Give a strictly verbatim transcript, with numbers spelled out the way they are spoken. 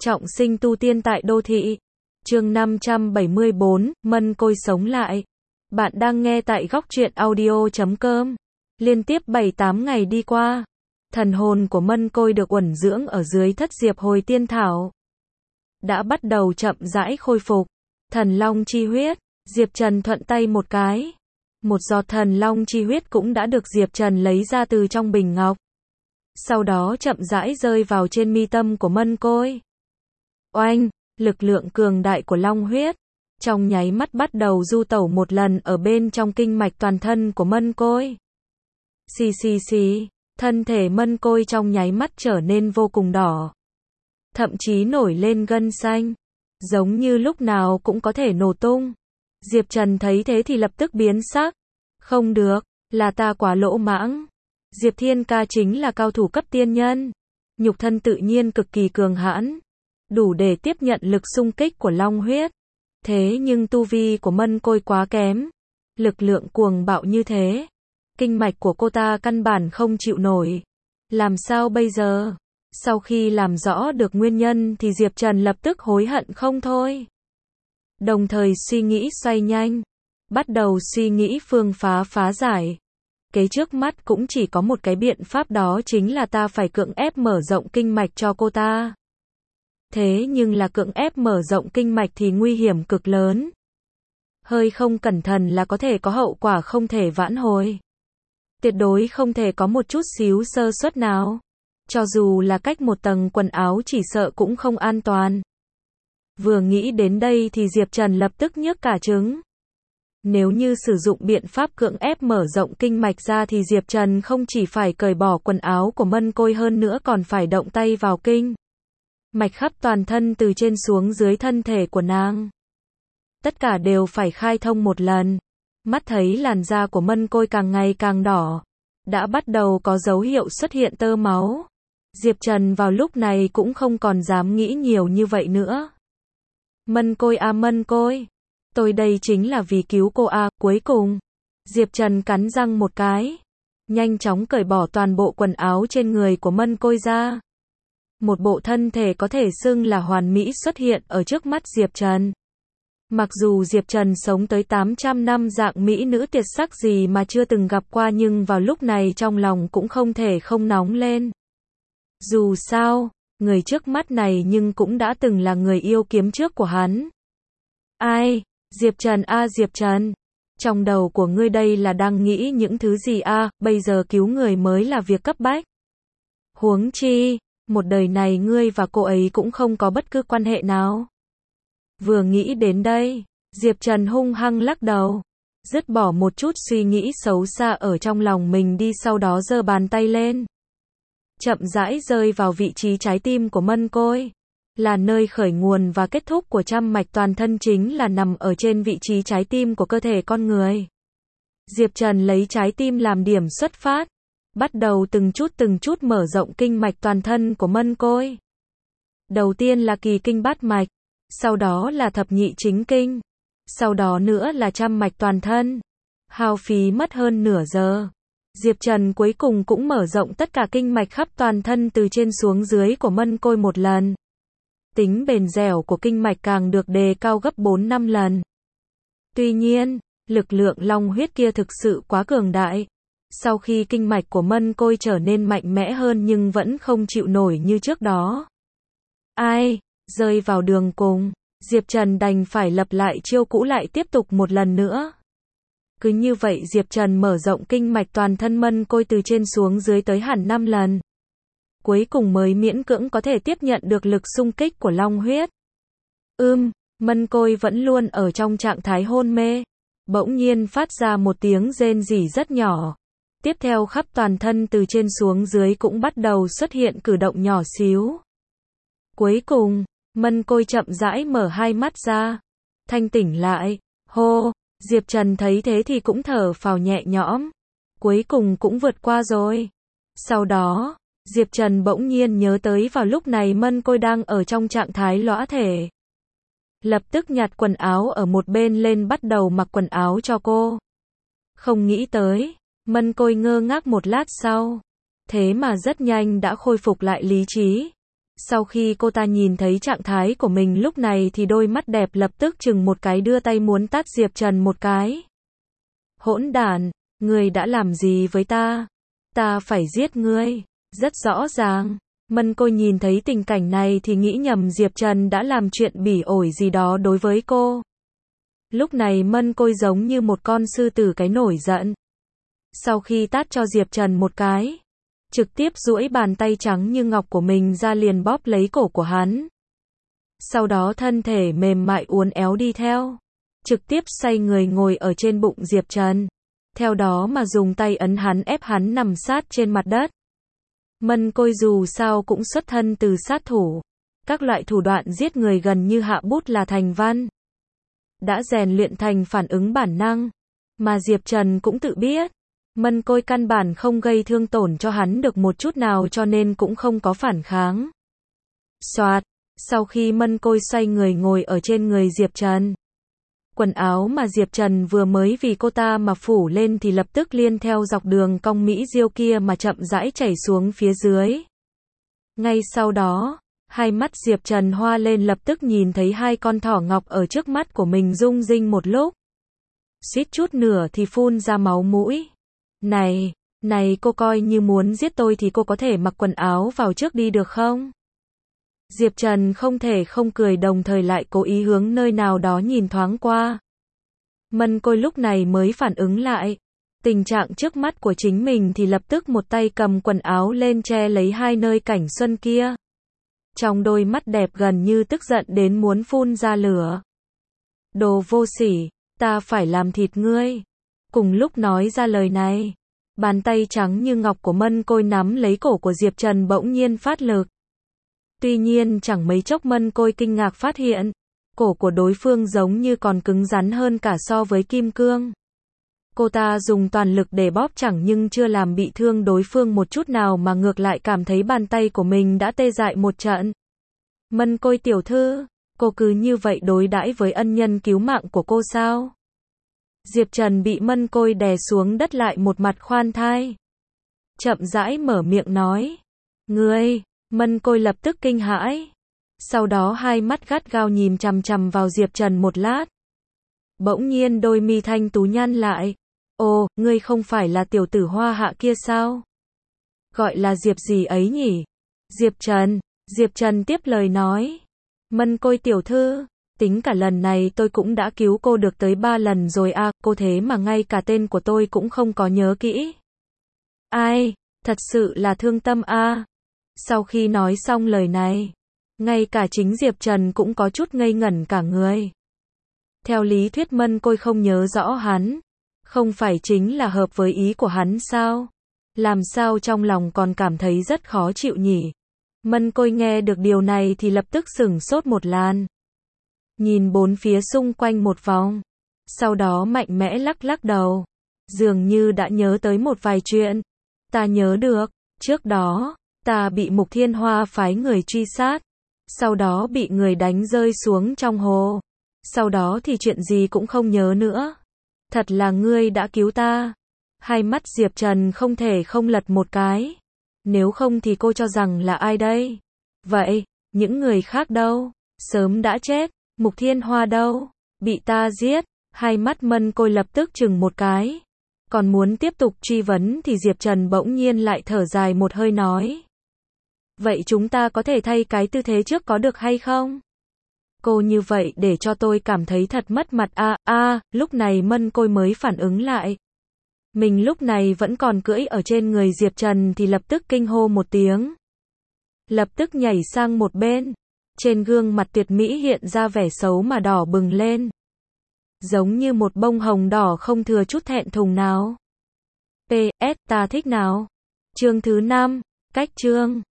Trọng sinh tu tiên tại đô thị. Chương năm trăm bảy mươi bốn, Mân Côi sống lại. Bạn đang nghe tại góc truyện audio chấm com. Liên tiếp bảy tám ngày đi qua, thần hồn của Mân Côi được uẩn dưỡng ở dưới thất diệp hồi tiên thảo đã bắt đầu chậm rãi khôi phục. Thần long chi huyết, Diệp Trần thuận tay một cái, một giọt thần long chi huyết cũng đã được Diệp Trần lấy ra từ trong bình ngọc. Sau đó chậm rãi rơi vào trên mi tâm của Mân Côi. Oanh, lực lượng cường đại của long huyết trong nháy mắt bắt đầu du tẩu một lần ở bên trong kinh mạch toàn thân của Mân Côi. Xì xì xì, thân thể Mân Côi trong nháy mắt trở nên vô cùng đỏ, thậm chí nổi lên gân xanh, giống như lúc nào cũng có thể nổ tung. Diệp Trần thấy thế thì lập tức biến sắc. Không được, là ta quá lỗ mãng. Diệp Thiên Ca chính là cao thủ cấp tiên nhân, nhục thân tự nhiên cực kỳ cường hãn, đủ để tiếp nhận lực xung kích của long huyết. Thế nhưng tu vi của Mân Côi quá kém, lực lượng cuồng bạo như thế, kinh mạch của cô ta căn bản không chịu nổi. Làm sao bây giờ? Sau khi làm rõ được nguyên nhân thì Diệp Trần lập tức hối hận không thôi. Đồng thời suy nghĩ xoay nhanh, bắt đầu suy nghĩ phương phá phá giải. Kế trước mắt cũng chỉ có một cái biện pháp, đó chính là ta phải cưỡng ép mở rộng kinh mạch cho cô ta. Thế nhưng là cưỡng ép mở rộng kinh mạch thì nguy hiểm cực lớn. Hơi không cẩn thận là có thể có hậu quả không thể vãn hồi. Tuyệt đối không thể có một chút xíu sơ suất nào. Cho dù là cách một tầng quần áo chỉ sợ cũng không an toàn. Vừa nghĩ đến đây thì Diệp Trần lập tức nhức cả trứng. Nếu như sử dụng biện pháp cưỡng ép mở rộng kinh mạch ra thì Diệp Trần không chỉ phải cởi bỏ quần áo của Mân Côi, hơn nữa còn phải động tay vào kinh mạch khắp toàn thân từ trên xuống dưới thân thể của nàng. Tất cả đều phải khai thông một lần. Mắt thấy làn da của Mân Côi càng ngày càng đỏ, đã bắt đầu có dấu hiệu xuất hiện tơ máu. Diệp Trần vào lúc này cũng không còn dám nghĩ nhiều như vậy nữa. Mân Côi à, Mân Côi, tôi đây chính là vì cứu cô à. Cuối cùng, Diệp Trần cắn răng một cái, nhanh chóng cởi bỏ toàn bộ quần áo trên người của Mân Côi ra. Một bộ thân thể có thể xưng là hoàn mỹ xuất hiện ở trước mắt Diệp Trần. Mặc dù Diệp Trần sống tới tám trăm năm, dạng mỹ nữ tuyệt sắc gì mà chưa từng gặp qua, nhưng vào lúc này trong lòng cũng không thể không nóng lên. Dù sao, người trước mắt này nhưng cũng đã từng là người yêu kiếm trước của hắn. Ai? Diệp Trần a, Diệp Trần, trong đầu của ngươi đây là đang nghĩ những thứ gì a? Bây giờ cứu người mới là việc cấp bách. Huống chi, một đời này ngươi và cô ấy cũng không có bất cứ quan hệ nào. Vừa nghĩ đến đây, Diệp Trần hung hăng lắc đầu, dứt bỏ một chút suy nghĩ xấu xa ở trong lòng mình đi, sau đó giơ bàn tay lên, chậm rãi rơi vào vị trí trái tim của Mân Côi. Là nơi khởi nguồn và kết thúc của trăm mạch toàn thân, chính là nằm ở trên vị trí trái tim của cơ thể con người. Diệp Trần lấy trái tim làm điểm xuất phát, bắt đầu từng chút từng chút mở rộng kinh mạch toàn thân của Mân Côi. Đầu tiên là kỳ kinh bát mạch, sau đó là thập nhị chính kinh, sau đó nữa là trăm mạch toàn thân. Hao phí mất hơn nửa giờ, Diệp Trần cuối cùng cũng mở rộng tất cả kinh mạch khắp toàn thân từ trên xuống dưới của Mân Côi một lần. Tính bền dẻo của kinh mạch càng được đề cao gấp bốn năm lần. Tuy nhiên, lực lượng long huyết kia thực sự quá cường đại. Sau khi kinh mạch của Mân Côi trở nên mạnh mẽ hơn nhưng vẫn không chịu nổi như trước đó. Ai? Rơi vào đường cùng, Diệp Trần đành phải lập lại chiêu cũ, lại tiếp tục một lần nữa. Cứ như vậy Diệp Trần mở rộng kinh mạch toàn thân Mân Côi từ trên xuống dưới tới hẳn năm lần. Cuối cùng mới miễn cưỡng có thể tiếp nhận được lực xung kích của long huyết. Ưm, Mân Côi vẫn luôn ở trong trạng thái hôn mê, bỗng nhiên phát ra một tiếng rên rỉ rất nhỏ. Tiếp theo khắp toàn thân từ trên xuống dưới cũng bắt đầu xuất hiện cử động nhỏ xíu. Cuối cùng, Mân Côi chậm rãi mở hai mắt ra, thanh tỉnh lại. Hô, Diệp Trần thấy thế thì cũng thở phào nhẹ nhõm. Cuối cùng cũng vượt qua rồi. Sau đó, Diệp Trần bỗng nhiên nhớ tới vào lúc này Mân Côi đang ở trong trạng thái lõa thể. Lập tức nhặt quần áo ở một bên lên, bắt đầu mặc quần áo cho cô. Không nghĩ tới, Mân Côi ngơ ngác một lát sau, thế mà rất nhanh đã khôi phục lại lý trí. Sau khi cô ta nhìn thấy trạng thái của mình lúc này thì đôi mắt đẹp lập tức chừng một cái, đưa tay muốn tát Diệp Trần một cái. Hỗn đản, ngươi đã làm gì với ta? Ta phải giết ngươi. Rất rõ ràng, Mân Côi nhìn thấy tình cảnh này thì nghĩ nhầm Diệp Trần đã làm chuyện bỉ ổi gì đó đối với cô. Lúc này Mân Côi giống như một con sư tử cái nổi giận. Sau khi tát cho Diệp Trần một cái, trực tiếp duỗi bàn tay trắng như ngọc của mình ra liền bóp lấy cổ của hắn. Sau đó thân thể mềm mại uốn éo đi theo, trực tiếp xoay người ngồi ở trên bụng Diệp Trần. Theo đó mà dùng tay ấn hắn, ép hắn nằm sát trên mặt đất. Mân Côi dù sao cũng xuất thân từ sát thủ, các loại thủ đoạn giết người gần như hạ bút là thành văn, đã rèn luyện thành phản ứng bản năng, mà Diệp Trần cũng tự biết, Mân Côi căn bản không gây thương tổn cho hắn được một chút nào cho nên cũng không có phản kháng. Soạt, sau khi Mân Côi xoay người ngồi ở trên người Diệp Trần, quần áo mà Diệp Trần vừa mới vì cô ta mà phủ lên thì lập tức liên theo dọc đường cong mỹ diêu kia mà chậm rãi chảy xuống phía dưới. Ngay sau đó, hai mắt Diệp Trần hoa lên, lập tức nhìn thấy hai con thỏ ngọc ở trước mắt của mình rung rinh một lúc. Suýt chút nữa thì phun ra máu mũi. Này, này cô coi như muốn giết tôi thì cô có thể mặc quần áo vào trước đi được không? Diệp Trần không thể không cười, đồng thời lại cố ý hướng nơi nào đó nhìn thoáng qua. Mân Côi lúc này mới phản ứng lại tình trạng trước mắt của chính mình thì lập tức một tay cầm quần áo lên che lấy hai nơi cảnh xuân kia. Trong đôi mắt đẹp gần như tức giận đến muốn phun ra lửa. Đồ vô sỉ, ta phải làm thịt ngươi. Cùng lúc nói ra lời này, bàn tay trắng như ngọc của Mân Côi nắm lấy cổ của Diệp Trần bỗng nhiên phát lực. Tuy nhiên chẳng mấy chốc Mân Côi kinh ngạc phát hiện, cổ của đối phương giống như còn cứng rắn hơn cả so với kim cương. Cô ta dùng toàn lực để bóp chẳng nhưng chưa làm bị thương đối phương một chút nào mà ngược lại cảm thấy bàn tay của mình đã tê dại một trận. Mân Côi tiểu thư, cô cứ như vậy đối đãi với ân nhân cứu mạng của cô sao? Diệp Trần bị Mân Côi đè xuống đất lại một mặt khoan thai. Chậm rãi mở miệng nói. Ngươi, Mân Côi lập tức kinh hãi. Sau đó hai mắt gắt gao nhìn chằm chằm vào Diệp Trần một lát. Bỗng nhiên đôi mi thanh tú nhăn lại. Ồ, ngươi không phải là tiểu tử Hoa Hạ kia sao? Gọi là Diệp gì ấy nhỉ? Diệp Trần, Diệp Trần tiếp lời nói. Mân Côi tiểu thư, tính cả lần này tôi cũng đã cứu cô được tới ba lần rồi à, cô thế mà ngay cả tên của tôi cũng không có nhớ kỹ. Ai, thật sự là thương tâm a. À. Sau khi nói xong lời này, ngay cả chính Diệp Trần cũng có chút ngây ngẩn cả người. Theo lý thuyết Mân Côi không nhớ rõ hắn, không phải chính là hợp với ý của hắn sao? Làm sao trong lòng còn cảm thấy rất khó chịu nhỉ? Mân Côi nghe được điều này thì lập tức sửng sốt một làn. Nhìn bốn phía xung quanh một vòng, sau đó mạnh mẽ lắc lắc đầu, dường như đã nhớ tới một vài chuyện. Ta nhớ được, trước đó, ta bị Mục Thiên Hoa phái người truy sát, sau đó bị người đánh rơi xuống trong hồ. Sau đó thì chuyện gì cũng không nhớ nữa. Thật là ngươi đã cứu ta. Hai mắt Diệp Trần không thể không lật một cái. Nếu không thì cô cho rằng là ai đây? Vậy, những người khác đâu? Sớm đã chết. Mục Thiên Hoa đâu? Bị ta giết. Hai mắt Mân Côi lập tức chừng một cái. Còn muốn tiếp tục truy vấn thì Diệp Trần bỗng nhiên lại thở dài một hơi nói. Vậy chúng ta có thể thay cái tư thế trước có được hay không? Cô như vậy để cho tôi cảm thấy thật mất mặt a a. À, lúc này Mân Côi mới phản ứng lại. Mình lúc này vẫn còn cưỡi ở trên người Diệp Trần thì lập tức kinh hô một tiếng. Lập tức nhảy sang một bên. Trên gương mặt tuyệt mỹ hiện ra vẻ xấu mà đỏ bừng lên. Giống như một bông hồng đỏ không thừa chút thẹn thùng nào. pê ét ta thích nào. Chương thứ năm, cách chương.